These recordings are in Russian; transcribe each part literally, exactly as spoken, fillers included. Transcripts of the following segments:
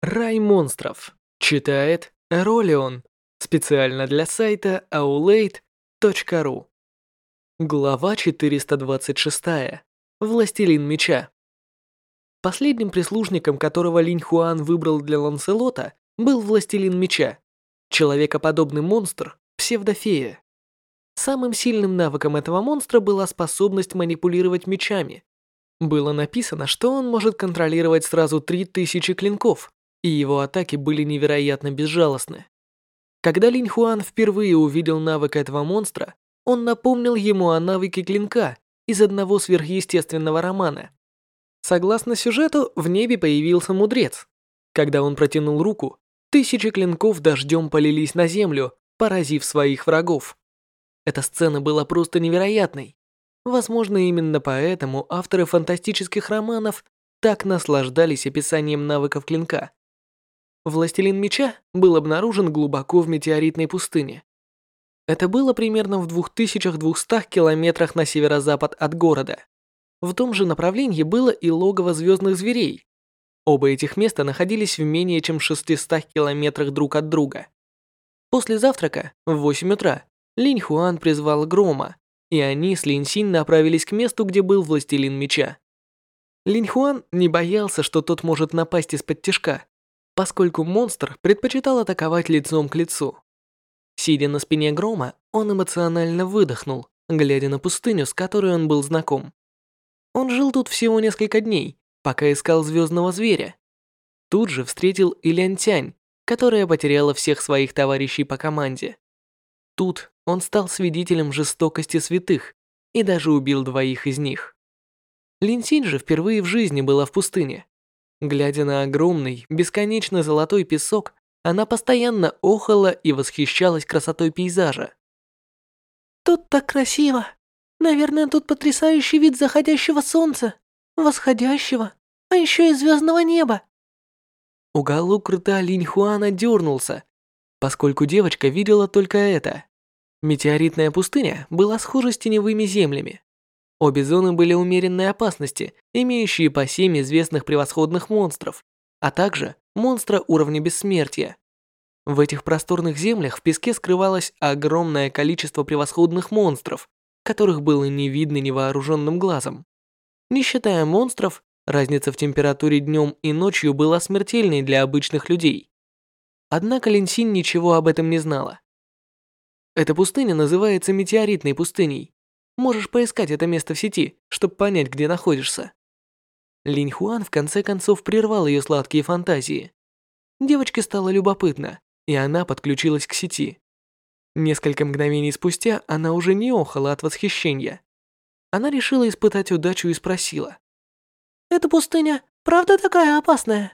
Рай монстров. Читает Ролион. Специально для сайта аулейт точка ру. Глава четыреста двадцать шесть. Властелин меча. Последним прислужником, которого Линь Хуан выбрал для Ланселота, был Властелин меча. Человекоподобный монстр, псевдофея. Самым сильным навыком этого монстра была способность манипулировать мечами. Было написано, что он может контролировать сразу три тысячи клинков, и его атаки были невероятно безжалостны. Когда Линь Хуан впервые увидел навык этого монстра, он напомнил ему о навыке клинка из одного сверхъестественного романа. Согласно сюжету, в небе появился мудрец. Когда он протянул руку, тысячи клинков дождем полились на землю, поразив своих врагов. Эта сцена была просто невероятной. Возможно, именно поэтому авторы фантастических романов так наслаждались описанием навыков клинка. Властелин меча был обнаружен глубоко в метеоритной пустыне. Это было примерно в двух тысячах двухстах километрах на северо-запад от города. В том же направлении было и логово звездных зверей. Оба этих места находились в менее чем шестистах километрах друг от друга. После завтрака, в восемь утра, Линь Хуан призвал Грома, и они с Линь Синь направились к месту, где был Властелин меча. Линь Хуан не боялся, что тот может напасть из-под тишка, поскольку монстр предпочитал атаковать лицом к лицу. Сидя на спине Грома, он эмоционально выдохнул, глядя на пустыню, с которой он был знаком. Он жил тут всего несколько дней, пока искал звездного зверя. Тут же встретил и Лян Тянь, которая потеряла всех своих товарищей по команде. Тут он стал свидетелем жестокости святых и даже убил двоих из них. Линь Синь же впервые в жизни была в пустыне. Глядя на огромный, бесконечно золотой песок, она постоянно охала и восхищалась красотой пейзажа. Тут так красиво. Наверное, тут потрясающий вид заходящего солнца, восходящего, а еще и звездного неба. Уголок рта Линь Хуана дернулся, поскольку девочка видела только это. Метеоритная пустыня была схожа с теневыми землями. Обе зоны были умеренной опасности, имеющие по семь известных превосходных монстров, а также монстра уровня бессмертия. В этих просторных землях в песке скрывалось огромное количество превосходных монстров, которых было не видно невооруженным глазом. Не считая монстров, разница в температуре днем и ночью была смертельной для обычных людей. Однако Линь Синь ничего об этом не знала. Эта пустыня называется метеоритной пустыней. Можешь поискать это место в сети, чтобы понять, где находишься. Линь Хуан в конце концов прервал ее сладкие фантазии. Девочке стало любопытно, и она подключилась к сети. Несколько мгновений спустя она уже не охала от восхищения. Она решила испытать удачу и спросила: «Эта пустыня правда такая опасная?»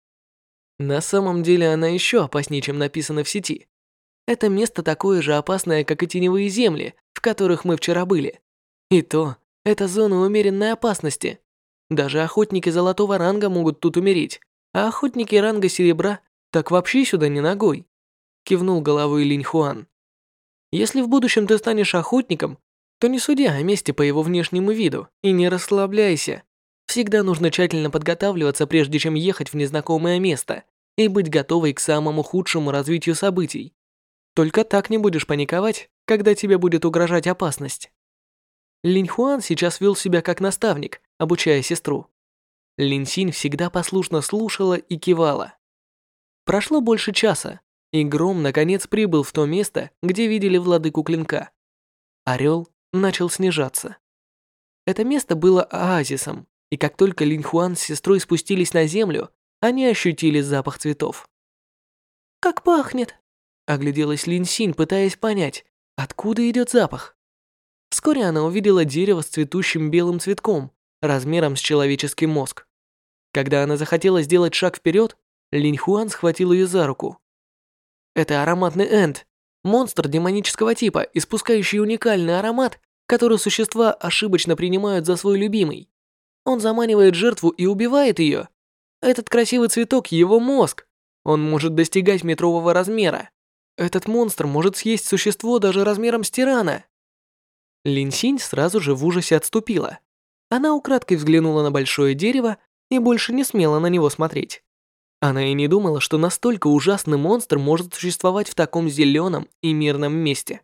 На самом деле она еще опаснее, чем написано в сети. Это место такое же опасное, как и теневые земли, в которых мы вчера были. И то, это зона умеренной опасности. Даже охотники золотого ранга могут тут умереть, а охотники ранга серебра так вообще сюда не ногой. Кивнул головой Линь Хуан. Если в будущем ты станешь охотником, то не суди о месте по его внешнему виду и не расслабляйся. Всегда нужно тщательно подготавливаться, прежде чем ехать в незнакомое место, и быть готовой к самому худшему развитию событий. Только так не будешь паниковать, когда тебе будет угрожать опасность. Линь Хуан сейчас вел себя как наставник, обучая сестру. Линь Синь всегда послушно слушала и кивала. Прошло больше часа, и Гром наконец прибыл в то место, где видели владыку клинка. Орел начал снижаться. Это место было оазисом, и как только Линь Хуан с сестрой спустились на землю, они ощутили запах цветов. «Как пахнет!» Огляделась Линь Синь, пытаясь понять, откуда идет запах. Вскоре она увидела дерево с цветущим белым цветком, размером с человеческий мозг. Когда она захотела сделать шаг вперед, Линь Хуан схватил ее за руку. Это ароматный энт, монстр демонического типа, испускающий уникальный аромат, который существа ошибочно принимают за свой любимый. Он заманивает жертву и убивает ее. Этот красивый цветок – его мозг. Он может достигать метрового размера. Этот монстр может съесть существо даже размером с тирана. Линь Синь сразу же в ужасе отступила. Она украдкой взглянула на большое дерево и больше не смела на него смотреть. Она и не думала, что настолько ужасный монстр может существовать в таком зеленом и мирном месте.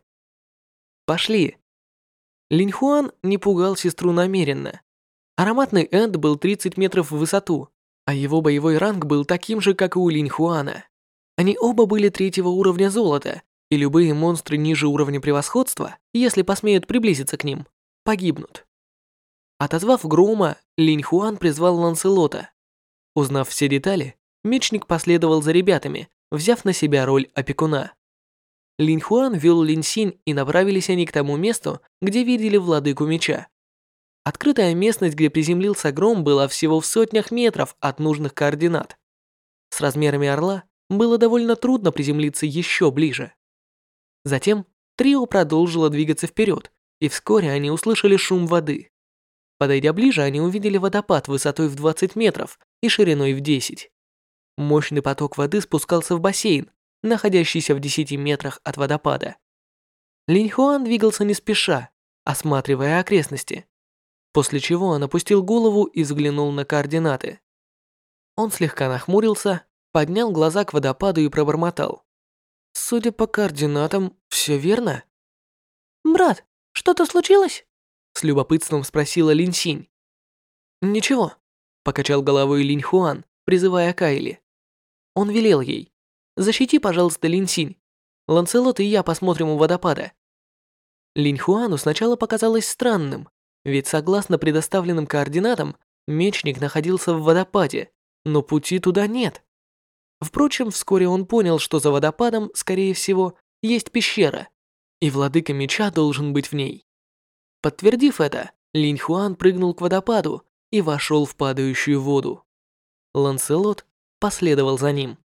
Пошли. Линьхуан не пугал сестру намеренно. Ароматный Энд был тридцать метров в высоту, а его боевой ранг был таким же, как и у Линьхуана. Они оба были третьего уровня золота, и любые монстры ниже уровня превосходства, если посмеют приблизиться к ним, погибнут. Отозвав Грома, Линьхуан призвал Ланселота. Узнав все детали, мечник последовал за ребятами, взяв на себя роль опекуна. Линьхуан вел Линьсинь, и направились они к тому месту, где видели владыку меча. Открытая местность, где приземлился Гром, была всего в сотнях метров от нужных координат. С размерами орла было довольно трудно приземлиться еще ближе. Затем трио продолжило двигаться вперед, и вскоре они услышали шум воды. Подойдя ближе, они увидели водопад высотой в двадцать метров и шириной в десять. Мощный поток воды спускался в бассейн, находящийся в десяти метрах от водопада. Линьхуан двигался не спеша, осматривая окрестности, после чего он опустил голову и взглянул на координаты. Он слегка нахмурился, поднял глаза к водопаду и пробормотал. «Судя по координатам, все верно?» «Брат, что-то случилось?» С любопытством спросила Линьсинь. «Ничего», — покачал головой Линьхуан, призывая Кайли. Он велел ей. «Защити, пожалуйста, Линьсинь. Ланселот и я посмотрим у водопада». Линьхуану сначала показалось странным, ведь согласно предоставленным координатам, мечник находился в водопаде, но пути туда нет. Впрочем, вскоре он понял, что за водопадом, скорее всего, есть пещера, и владыка меча должен быть в ней. Подтвердив это, Линьхуан прыгнул к водопаду и вошел в падающую воду. Ланселот последовал за ним.